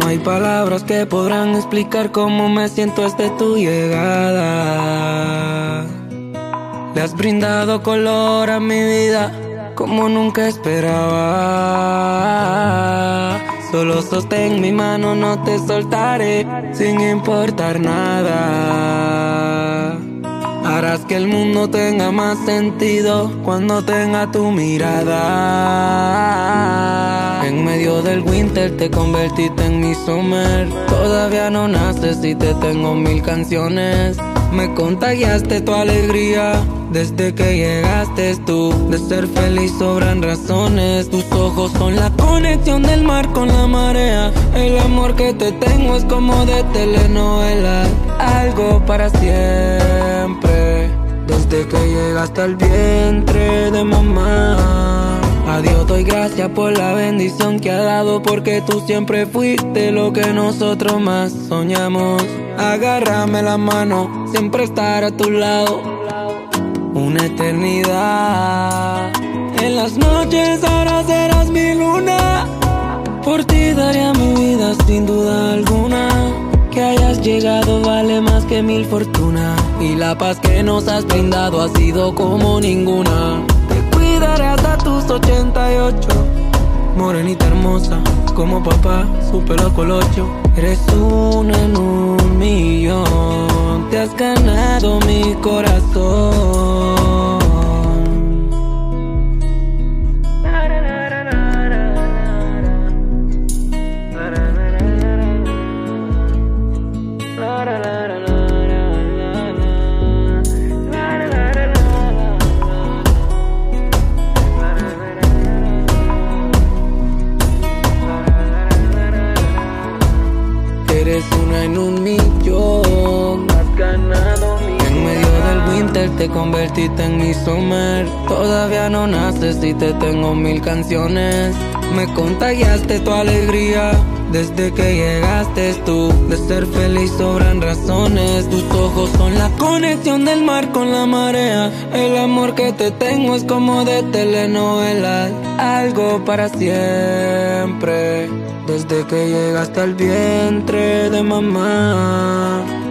hay palabras que podrán explicar cómo me siento desde tu llegada. Le has brindado color a mi vida como nunca esperaba. Solo sostén mi mano, no te soltaré sin importar nada. Harás que el mundo tenga más sentido cuando tenga tu mirada. En medio del winter te convertiste en mi summer. Todavía no naces y te tengo 1000 canciones. Me contagiaste tu alegría desde que llegaste tú. De ser feliz sobran razones. Tus ojos son la conexión del mar con la marea. El amor que te tengo es como de telenovela. Algo para siempre. Desde que llegaste al vientre de mamá. A Dios doy gracias por la bendición que ha dado, porque tú siempre fuiste lo que nosotros más soñamos. Agárrame la mano, siempre estar a tu lado, una eternidad. En las noches ahora serás mi luna. Por ti daría mi vida sin duda alguna. Que hayas llegado vale más que 1000 fortunas. Y la paz que nos has brindado ha sido como ninguna. Te cuidaré hasta tus 88. Morenita hermosa, como papá, su pelo colocho. Eres una en 1.000.000. Te has ganado mi corazón. Eres una en 1.000.000. Has ganado mi corazón. En medio del winter te convertiste en mi summer. Todavía no naces y te tengo 1000 canciones. Me contagiaste tu alegría desde que llegaste tú. De ser feliz sobran razones. Tus ojos son la conexión del mar con la marea. El amor que te tengo es como de telenovela. Algo para siempre. Desde que llegaste al vientre de mamá.